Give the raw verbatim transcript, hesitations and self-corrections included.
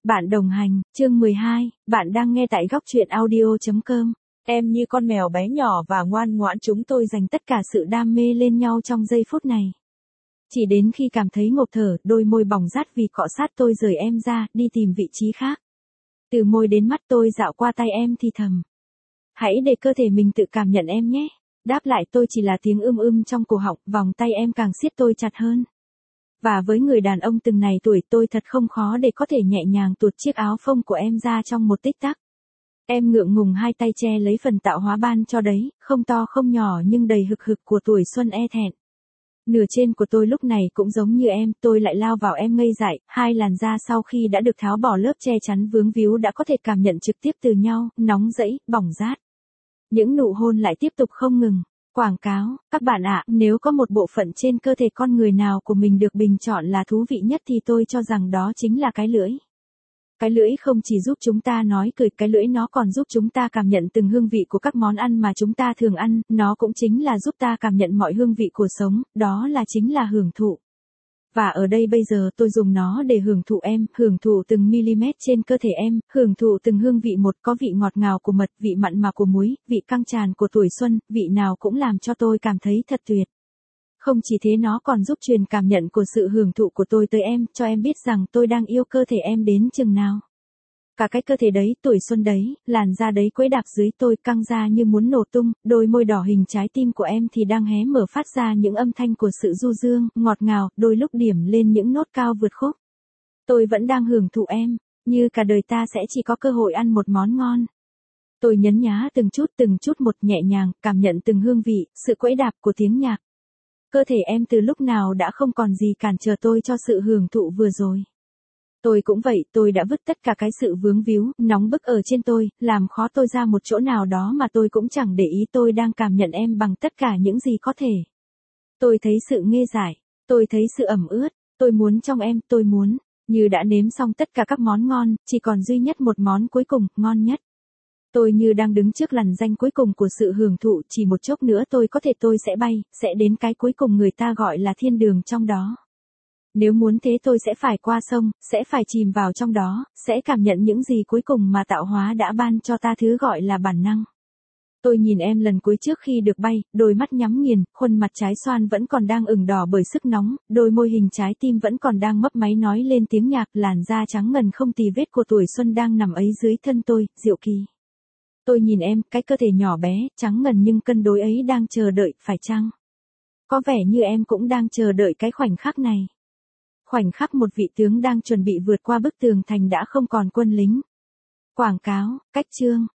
Bạn đồng hành, chương mười hai, bạn đang nghe tại góc truyện audio chấm com. Em như con mèo bé nhỏ và ngoan ngoãn, chúng tôi dành tất cả sự đam mê lên nhau trong giây phút này. Chỉ đến khi cảm thấy ngộp thở, đôi môi bỏng rát vì cọ sát, tôi rời em ra, đi tìm vị trí khác. Từ môi đến mắt tôi dạo qua tay em thì thầm. Hãy để cơ thể mình tự cảm nhận em nhé. Đáp lại tôi chỉ là tiếng ưm ưm trong cổ họng, vòng tay em càng siết tôi chặt hơn. Và với người đàn ông từng này tuổi, tôi thật không khó để có thể nhẹ nhàng tuột chiếc áo phông của em ra trong một tích tắc. Em ngượng ngùng hai tay che lấy phần tạo hóa ban cho đấy, không to không nhỏ nhưng đầy hực hực của tuổi xuân e thẹn. Nửa trên của tôi lúc này cũng giống như em, tôi lại lao vào em ngây dại, hai làn da sau khi đã được tháo bỏ lớp che chắn vướng víu đã có thể cảm nhận trực tiếp từ nhau, nóng rẫy, bỏng rát. Những nụ hôn lại tiếp tục không ngừng. Quảng cáo, các bạn ạ, nếu có một bộ phận trên cơ thể con người nào của mình được bình chọn là thú vị nhất thì tôi cho rằng đó chính là cái lưỡi. Cái lưỡi không chỉ giúp chúng ta nói cười, cái lưỡi nó còn giúp chúng ta cảm nhận từng hương vị của các món ăn mà chúng ta thường ăn, nó cũng chính là giúp ta cảm nhận mọi hương vị của sống, đó là chính là hưởng thụ. Và ở đây bây giờ tôi dùng nó để hưởng thụ em, hưởng thụ từng mm trên cơ thể em, hưởng thụ từng hương vị một, có vị ngọt ngào của mật, vị mặn mà của muối, vị căng tràn của tuổi xuân, vị nào cũng làm cho tôi cảm thấy thật tuyệt. Không chỉ thế, nó còn giúp truyền cảm nhận của sự hưởng thụ của tôi tới em, cho em biết rằng tôi đang yêu cơ thể em đến chừng nào. Cả cái cơ thể đấy, tuổi xuân đấy, làn da đấy quấy đạp dưới tôi căng ra như muốn nổ tung, đôi môi đỏ hình trái tim của em thì đang hé mở phát ra những âm thanh của sự du dương, ngọt ngào, đôi lúc điểm lên những nốt cao vượt khúc. Tôi vẫn đang hưởng thụ em, như cả đời ta sẽ chỉ có cơ hội ăn một món ngon. Tôi nhấn nhá từng chút từng chút một, nhẹ nhàng, cảm nhận từng hương vị, sự quẫy đạp của tiếng nhạc. Cơ thể em từ lúc nào đã không còn gì cản trở tôi cho sự hưởng thụ vừa rồi. Tôi cũng vậy, tôi đã vứt tất cả cái sự vướng víu, nóng bức ở trên tôi, làm khó tôi ra một chỗ nào đó mà tôi cũng chẳng để ý, tôi đang cảm nhận em bằng tất cả những gì có thể. Tôi thấy sự nghê dại, tôi thấy sự ẩm ướt, tôi muốn trong em, tôi muốn, như đã nếm xong tất cả các món ngon, chỉ còn duy nhất một món cuối cùng, ngon nhất. Tôi như đang đứng trước lằn ranh cuối cùng của sự hưởng thụ, chỉ một chốc nữa tôi có thể tôi sẽ bay, sẽ đến cái cuối cùng người ta gọi là thiên đường trong đó. Nếu muốn thế tôi sẽ phải qua sông, sẽ phải chìm vào trong đó, sẽ cảm nhận những gì cuối cùng mà tạo hóa đã ban cho ta, thứ gọi là bản năng. Tôi nhìn em lần cuối trước khi được bay, đôi mắt nhắm nghiền, khuôn mặt trái xoan vẫn còn đang ửng đỏ bởi sức nóng, đôi môi hình trái tim vẫn còn đang mấp máy nói lên tiếng nhạc, làn da trắng ngần không tì vết của tuổi xuân đang nằm ấy dưới thân tôi, diệu kỳ. Tôi nhìn em, cái cơ thể nhỏ bé, trắng ngần nhưng cân đối ấy đang chờ đợi, phải chăng? Có vẻ như em cũng đang chờ đợi cái khoảnh khắc này. Khoảnh khắc một vị tướng đang chuẩn bị vượt qua bức tường thành đã không còn quân lính. Quảng cáo, cách chương.